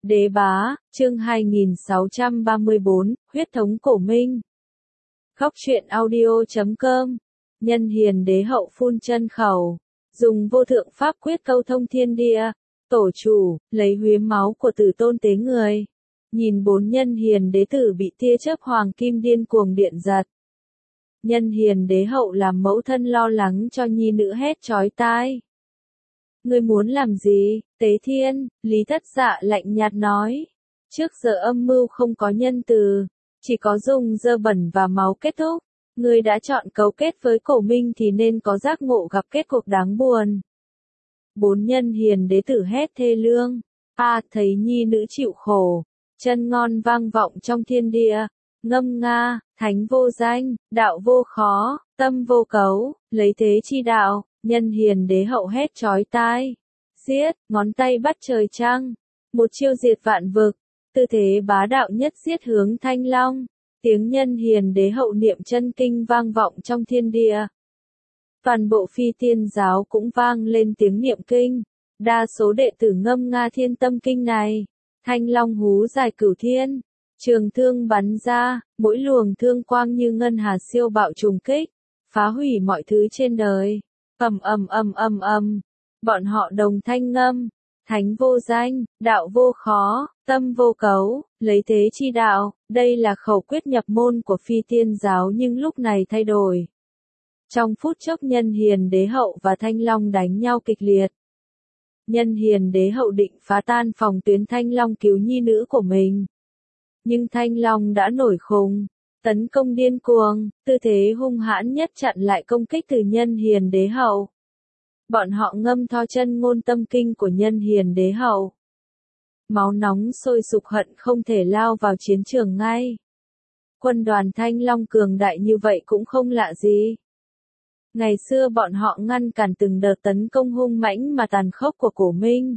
Đế bá, chương 2634, huyết thống cổ minh. Góc truyện audio.com. Nhân hiền đế hậu phun chân khẩu, dùng vô thượng pháp quyết câu thông thiên địa. Tổ chủ, lấy huyết máu của tử tôn tế người. Nhìn bốn nhân hiền đế tử bị tia chớp hoàng kim điên cuồng điện giật. Nhân hiền đế hậu làm mẫu thân lo lắng cho nhi nữ hét chói tai. Ngươi muốn làm gì, Tế Thiên? Lý Thất Dạ lạnh nhạt nói. Trước giờ âm mưu không có nhân từ, chỉ có dùng dơ bẩn và máu kết thúc. Ngươi đã chọn cấu kết với cổ minh thì nên có giác ngộ gặp kết cục đáng buồn. Bốn nhân hiền đế tử hét thê lương. Thấy nhi nữ chịu khổ, chân ngon vang vọng trong thiên địa. Ngâm nga, thánh vô danh, đạo vô khó, tâm vô cấu, lấy thế chi đạo. Nhân hiền đế hậu hét chói tai. Giết, ngón tay bắt trời trăng. Một chiêu diệt vạn vực. Tư thế bá đạo nhất giết hướng Thanh Long. Tiếng nhân hiền đế hậu niệm chân kinh vang vọng trong thiên địa. Toàn bộ phi tiên giáo cũng vang lên tiếng niệm kinh. Đa số đệ tử ngâm nga thiên tâm kinh này. Thanh Long hú dài cửu thiên. Trường thương bắn ra, mỗi luồng thương quang như ngân hà siêu bạo trùng kích. Phá hủy mọi thứ trên đời. Bọn họ đồng thanh ngâm. Thánh vô danh, đạo vô khó, tâm vô cấu, lấy thế chi đạo. Đây là khẩu quyết nhập môn của phi tiên giáo nhưng lúc này thay đổi. Trong phút chốc nhân hiền đế hậu và Thanh Long đánh nhau kịch liệt. Nhân hiền đế hậu định phá tan phòng tuyến Thanh Long cứu nhi nữ của mình. Nhưng Thanh Long đã nổi khùng. Tấn công điên cuồng, tư thế hung hãn nhất chặn lại công kích từ nhân hiền đế hậu. Bọn họ ngâm tho chân ngôn tâm kinh của nhân hiền đế hậu. Máu nóng sôi sục hận không thể lao vào chiến trường ngay. Quân đoàn Thanh Long cường đại như vậy cũng không lạ gì. Ngày xưa bọn họ ngăn cản từng đợt tấn công hung mãnh mà tàn khốc của cổ minh.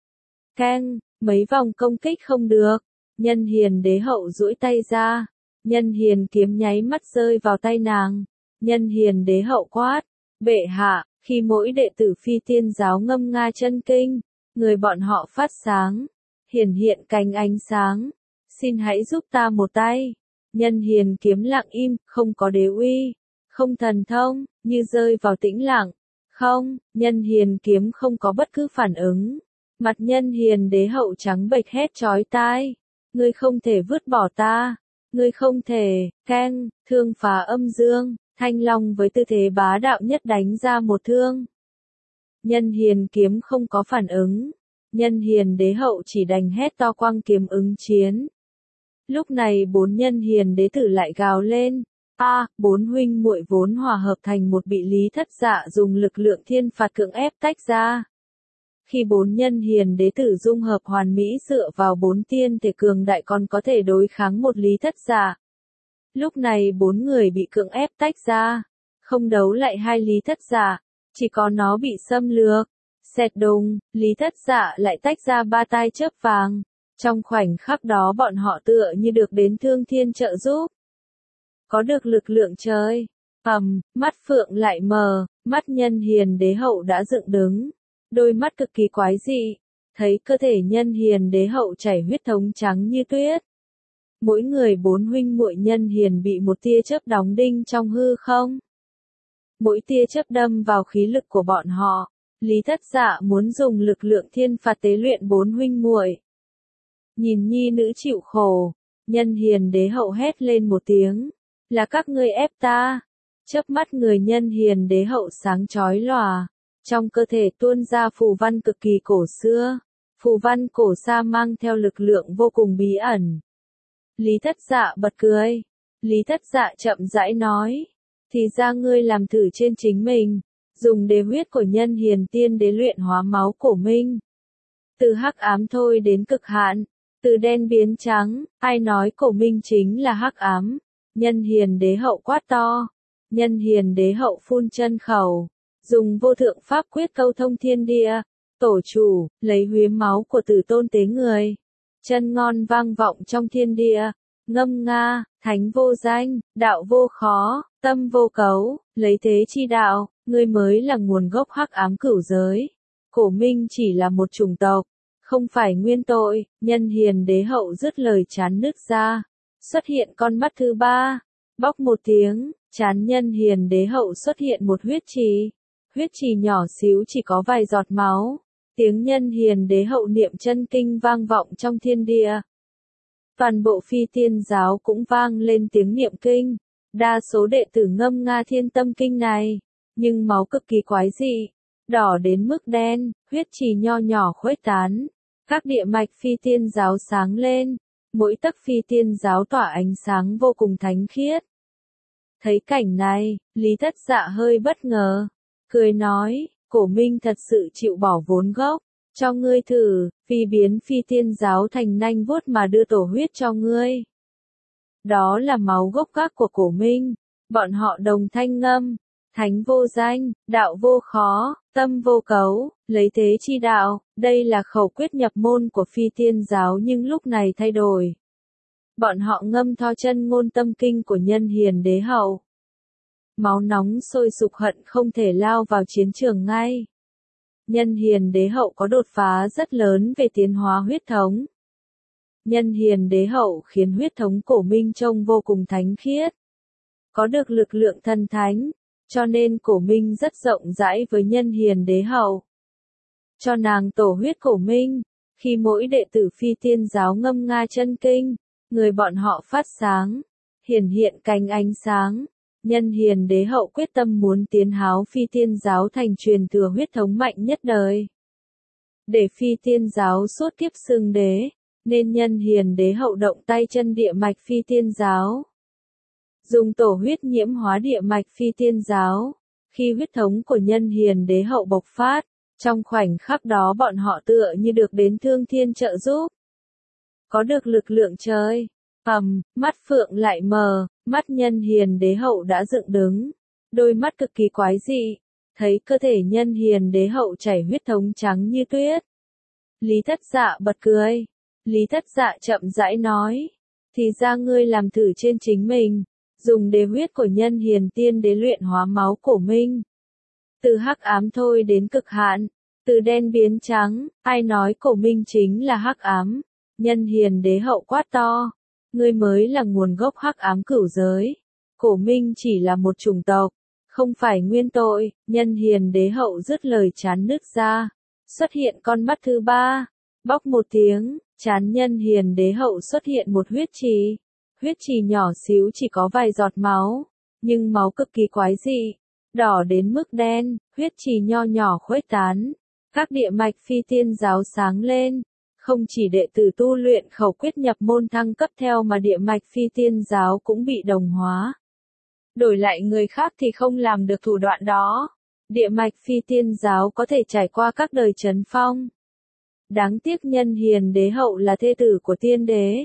Keng, mấy vòng công kích không được. Nhân hiền đế hậu duỗi tay ra. Nhân hiền kiếm nháy mắt rơi vào tay nàng. Nhân hiền đế hậu quát. Bệ hạ, khi mỗi đệ tử phi tiên giáo ngâm nga chân kinh, người bọn họ phát sáng. Hiển hiện cánh ánh sáng. Xin hãy giúp ta một tay. Nhân hiền kiếm lặng im, không có đế uy. Không thần thông, như rơi vào tĩnh lặng. Không, nhân hiền kiếm không có bất cứ phản ứng. Mặt nhân hiền đế hậu trắng bệch hét chói tai. Ngươi không thể vứt bỏ ta. Ngươi không thể, keng, thương phá âm dương, Thanh Long với tư thế bá đạo nhất đánh ra một thương. Nhân hiền kiếm không có phản ứng. Nhân hiền đế hậu chỉ đành hét to quang kiếm ứng chiến. Lúc này bốn nhân hiền đế tử lại gào lên. Bốn huynh muội vốn hòa hợp thành một bị Lý Thất Dạ dùng lực lượng thiên phạt cưỡng ép tách ra. Khi bốn nhân hiền đế tử dung hợp hoàn mỹ dựa vào bốn tiên thể cường đại còn có thể đối kháng một Lý Thất Dạ. Lúc này bốn người bị cưỡng ép tách ra. Không đấu lại hai Lý Thất Dạ, chỉ có nó bị xâm lược. Xẹt đùng, Lý Thất Dạ lại tách ra ba tai chớp vàng. Trong khoảnh khắc đó bọn họ tựa như được đến thương thiên trợ giúp. Có được lực lượng trời. Mắt phượng lại mờ, mắt nhân hiền đế hậu đã dựng đứng. Đôi mắt cực kỳ quái dị, thấy cơ thể nhân hiền đế hậu chảy huyết thống trắng như tuyết. Mỗi người bốn huynh muội nhân hiền bị một tia chớp đóng đinh trong hư không. Mỗi tia chớp đâm vào khí lực của bọn họ. Lý Thất Dạ muốn dùng lực lượng thiên phạt tế luyện bốn huynh muội. Nhìn nhi nữ chịu khổ, nhân hiền đế hậu hét lên một tiếng. Là các ngươi ép ta. Chớp mắt người nhân hiền đế hậu sáng chói lòa. Trong cơ thể tuôn ra phù văn cực kỳ cổ xưa. Phù văn cổ xa mang theo lực lượng vô cùng bí ẩn. Lý Thất Dạ bật cười. Lý Thất Dạ chậm rãi nói. Thì ra ngươi làm thử trên chính mình. Dùng đế huyết của nhân hiền tiên đế luyện hóa máu cổ minh. Từ hắc ám thôi đến cực hạn. Từ đen biến trắng. Ai nói cổ minh chính là hắc ám. Nhân hiền đế hậu quát to. Nhân hiền đế hậu phun chân khẩu. Dùng vô thượng pháp quyết câu thông thiên địa. Tổ chủ, lấy huyết máu của tử tôn tế người. Chân ngon vang vọng trong thiên địa. Ngâm nga, thánh vô danh, đạo vô khó, tâm vô cấu, lấy thế chi đạo. Ngươi mới là nguồn gốc hắc ám cửu giới. Cổ minh chỉ là một chủng tộc. không phải nguyên tội, nhân hiền đế hậu dứt lời chán nứt ra. Xuất hiện con mắt thứ ba. Bóc một tiếng, chán nhân hiền đế hậu xuất hiện một huyết trì. Huyết trì nhỏ xíu chỉ có vài giọt máu. Tiếng nhân hiền đế hậu niệm chân kinh vang vọng trong thiên địa. Toàn bộ Phi Tiên giáo cũng vang lên tiếng niệm kinh. Đa số đệ tử ngâm nga Thiên Tâm kinh này, nhưng máu cực kỳ quái dị, đỏ đến mức đen, huyết trì nho nhỏ khuếch tán. Các địa mạch Phi Tiên giáo sáng lên, mỗi tấc Phi Tiên giáo tỏa ánh sáng vô cùng thánh khiết. Thấy cảnh này, Lý Thất Dạ hơi bất ngờ, cười nói, Cổ Minh thật sự chịu bỏ vốn gốc, cho ngươi thử, phi biến Phi Tiên giáo thành nanh vuốt mà đưa tổ huyết cho ngươi. Đó là máu gốc gác của Cổ Minh, bọn họ đồng thanh ngâm, thánh vô danh, đạo vô khó, tâm vô cấu, lấy thế chi đạo, đây là khẩu quyết nhập môn của Phi Tiên giáo nhưng lúc này thay đổi. Bọn họ ngâm tho chân ngôn tâm kinh của nhân hiền đế hậu. Máu nóng sôi sục hận không thể lao vào chiến trường ngay. Nhân hiền đế hậu có đột phá rất lớn về tiến hóa huyết thống. Nhân hiền đế hậu khiến huyết thống Cổ Minh trông vô cùng thánh khiết. Có được lực lượng thần thánh, cho nên Cổ Minh rất rộng rãi với nhân hiền đế hậu. Cho nàng tổ huyết Cổ Minh, khi mỗi đệ tử Phi Tiên giáo ngâm nga chân kinh, người bọn họ phát sáng, hiển hiện cánh ánh sáng. Nhân hiền đế hậu quyết tâm muốn tiến háo Phi Tiên giáo thành truyền thừa huyết thống mạnh nhất đời. Để Phi Tiên giáo suốt kiếp xưng đế, nên nhân hiền đế hậu động tay chân địa mạch Phi Tiên giáo. Dùng tổ huyết nhiễm hóa địa mạch Phi Tiên giáo. Khi huyết thống của nhân hiền đế hậu bộc phát, trong khoảnh khắc đó bọn họ tựa như được đến thương thiên trợ giúp. Có được lực lượng trời. Mắt phượng lại mờ, mắt nhân hiền đế hậu đã dựng đứng. Đôi mắt cực kỳ quái dị, thấy cơ thể nhân hiền đế hậu chảy huyết thống trắng như tuyết. Lý Thất Dạ bật cười. Lý Thất Dạ chậm rãi nói, thì ra ngươi làm thử trên chính mình, dùng đế huyết của nhân hiền tiên đế luyện hóa máu Cổ Minh. Từ hắc ám thôi đến cực hạn, từ đen biến trắng, ai nói Cổ Minh chính là hắc ám? Nhân hiền đế hậu quát to, ngươi mới là nguồn gốc hắc ám cửu giới. Cổ Minh chỉ là một chủng tộc, không phải nguyên tội. Nhân hiền đế hậu dứt lời chán nứt ra, xuất hiện con mắt thứ ba. Bóc một tiếng, chán nhân hiền đế hậu xuất hiện một huyết trì. Huyết trì nhỏ xíu chỉ có vài giọt máu, nhưng máu cực kỳ quái dị, đỏ đến mức đen, huyết trì nho nhỏ khuếch tán. Các địa mạch Phi Tiên giáo sáng lên, không chỉ đệ tử tu luyện khẩu quyết nhập môn thăng cấp theo mà địa mạch Phi Tiên giáo cũng bị đồng hóa. Đổi lại người khác thì không làm được thủ đoạn đó. Địa mạch Phi Tiên giáo có thể trải qua các đời trấn phong. Đáng tiếc nhân hiền đế hậu là thê tử của tiên đế.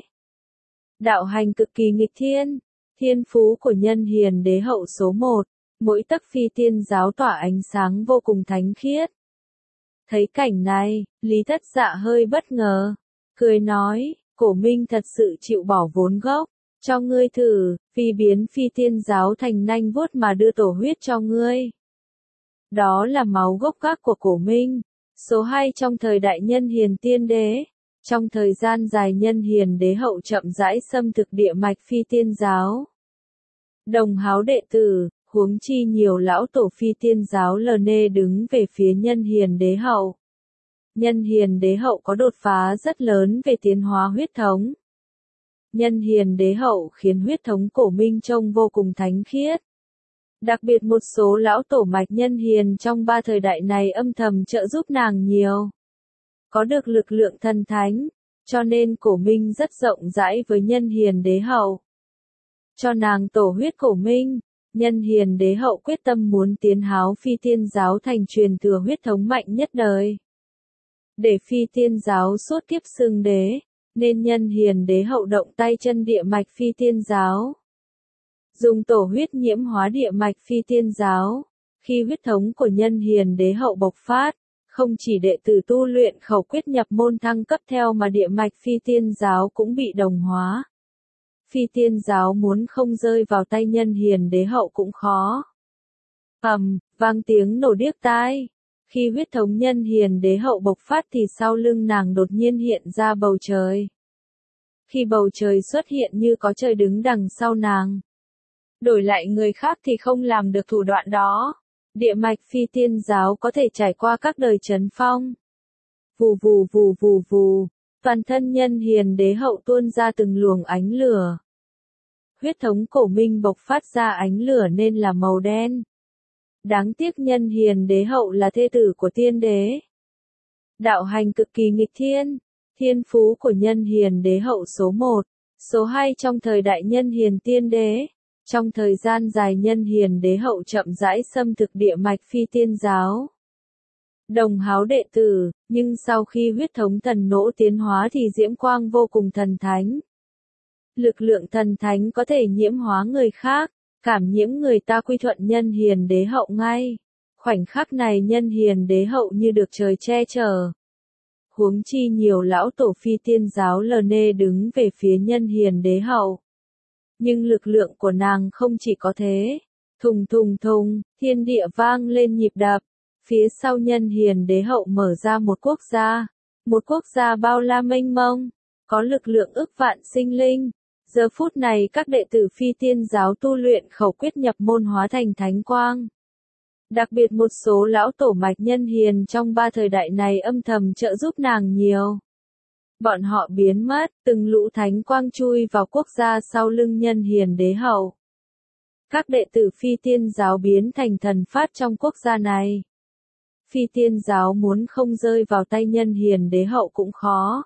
Đạo hành cực kỳ nghịch thiên, thiên phú của nhân hiền đế hậu số 1, mỗi tấc Phi Tiên giáo tỏa ánh sáng vô cùng thánh khiết. Thấy cảnh này, Lý Thất Dạ hơi bất ngờ, cười nói, Cổ Minh thật sự chịu bỏ vốn gốc, cho ngươi thử, phi biến Phi Tiên giáo thành nanh vuốt mà đưa tổ huyết cho ngươi. Đó là máu gốc gác của Cổ Minh, số 2 trong thời đại nhân hiền tiên đế. Trong thời gian dài nhân hiền đế hậu chậm rãi xâm thực địa mạch Phi Tiên giáo. Đồng háo đệ tử, huống chi nhiều lão tổ Phi Tiên giáo lờ đứng về phía nhân hiền đế hậu. Nhân hiền đế hậu có đột phá rất lớn về tiến hóa huyết thống. Nhân hiền đế hậu khiến huyết thống Cổ Minh trông vô cùng thánh khiết. Đặc biệt một số lão tổ mạch nhân hiền trong 3 thời đại này âm thầm trợ giúp nàng nhiều. Có được lực lượng thần thánh, cho nên Cổ Minh rất rộng rãi với nhân hiền đế hậu. Cho nàng tổ huyết Cổ Minh, nhân hiền đế hậu quyết tâm muốn tiến háo Phi Tiên giáo thành truyền thừa huyết thống mạnh nhất đời. Để Phi Tiên giáo suốt kiếp xưng đế, nên nhân hiền đế hậu động tay chân địa mạch Phi Tiên giáo. Dùng tổ huyết nhiễm hóa địa mạch Phi Tiên giáo. Khi huyết thống của nhân hiền đế hậu bộc phát, không chỉ đệ tử tu luyện khẩu quyết nhập môn thăng cấp theo mà địa mạch Phi Tiên giáo cũng bị đồng hóa. Phi Tiên giáo muốn không rơi vào tay nhân hiền đế hậu cũng khó. Vang tiếng nổ điếc tai. Khi huyết thống nhân hiền đế hậu bộc phát thì sau lưng nàng đột nhiên hiện ra bầu trời. Khi bầu trời xuất hiện như có trời đứng đằng sau nàng. Đổi lại người khác thì không làm được thủ đoạn đó. Địa mạch phi tiên giáo có thể trải qua các đời chấn phong. Vù vù vù vù vù, toàn thân nhân hiền đế hậu tuôn ra từng luồng ánh lửa. Huyết thống cổ minh bộc phát ra ánh lửa nên là màu đen. Đáng tiếc nhân hiền đế hậu là thê tử của tiên đế. Đạo hành cực kỳ nghịch thiên. Thiên phú của nhân hiền đế hậu số 1, số 2 trong thời đại nhân hiền tiên đế. Trong thời gian dài nhân hiền đế hậu chậm rãi xâm thực địa mạch phi tiên giáo. Đồng háo đệ tử, nhưng sau khi huyết thống thần nỗ tiến hóa thì diễm quang vô cùng thần thánh. Lực lượng thần thánh có thể nhiễm hóa người khác, cảm nhiễm người ta quy thuận nhân hiền đế hậu ngay. Khoảnh khắc này nhân hiền đế hậu như được trời che chở. Huống chi nhiều lão tổ phi tiên giáo lờ nê đứng về phía nhân hiền đế hậu. Nhưng lực lượng của nàng không chỉ có thế. Thùng thùng thùng, thiên địa vang lên nhịp đập. Phía sau nhân hiền đế hậu mở ra một quốc gia. Một quốc gia bao la mênh mông, có lực lượng ức vạn sinh linh. Giờ phút này các đệ tử phi tiên giáo tu luyện khẩu quyết nhập môn hóa thành thánh quang. Đặc biệt một số lão tổ mạch nhân hiền trong 3 thời đại này âm thầm trợ giúp nàng nhiều. Bọn họ biến mất, từng lũ thánh quang chui vào quốc gia sau lưng nhân hiền đế hậu. Các đệ tử phi tiên giáo biến thành thần phát trong quốc gia này. Phi tiên giáo muốn không rơi vào tay nhân hiền đế hậu cũng khó.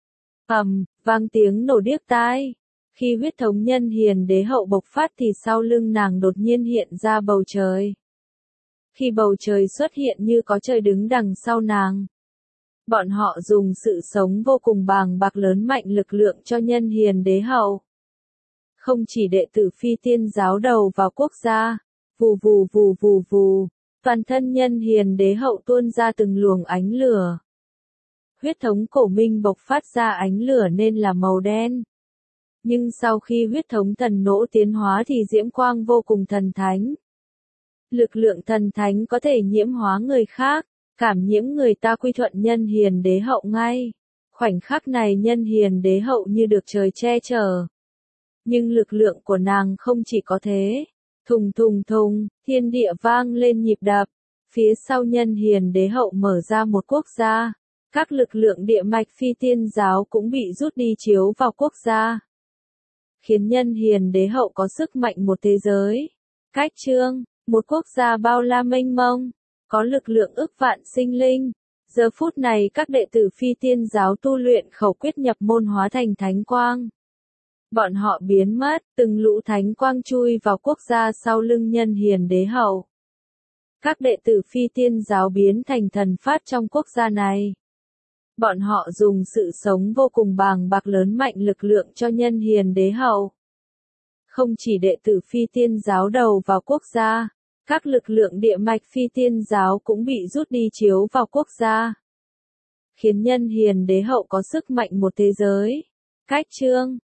Vang tiếng nổ điếc tai. Khi huyết thống nhân hiền đế hậu bộc phát thì sau lưng nàng đột nhiên hiện ra bầu trời. Khi bầu trời xuất hiện như có trời đứng đằng sau nàng. Bọn họ dùng sự sống vô cùng bàng bạc lớn mạnh lực lượng cho nhân hiền đế hậu. Không chỉ đệ tử phi tiên giáo đầu vào quốc gia, vù vù vù vù vù, toàn thân nhân hiền đế hậu tuôn ra từng luồng ánh lửa. Huyết thống cổ minh bộc phát ra ánh lửa nên là màu đen. Nhưng sau khi huyết thống thần nỗ tiến hóa thì diễm quang vô cùng thần thánh. Lực lượng thần thánh có thể nhiễm hóa người khác, cảm nhiễm người ta quy thuận nhân hiền đế hậu ngay. Khoảnh khắc này nhân hiền đế hậu như được trời che chở. Nhưng lực lượng của nàng không chỉ có thế. Thùng thùng thùng, thiên địa vang lên nhịp đập. Phía sau nhân hiền đế hậu mở ra một quốc gia. Các lực lượng địa mạch phi tiên giáo cũng bị rút đi chiếu vào quốc gia. Khiến nhân hiền đế hậu có sức mạnh một thế giới. Cách chương, một quốc gia bao la mênh mông, có lực lượng ức vạn sinh linh. Giờ phút này các đệ tử phi tiên giáo tu luyện khẩu quyết nhập môn hóa thành thánh quang. Bọn họ biến mất, từng lũ thánh quang chui vào quốc gia sau lưng nhân hiền đế hậu. Các đệ tử phi tiên giáo biến thành thần phát trong quốc gia này. Bọn họ dùng sự sống vô cùng bàng bạc lớn mạnh lực lượng cho nhân hiền đế hậu. Không chỉ đệ tử phi tiên giáo đầu vào quốc gia, các lực lượng địa mạch phi tiên giáo cũng bị rút đi chiếu vào quốc gia. Khiến nhân hiền đế hậu có sức mạnh một thế giới. Cách chương,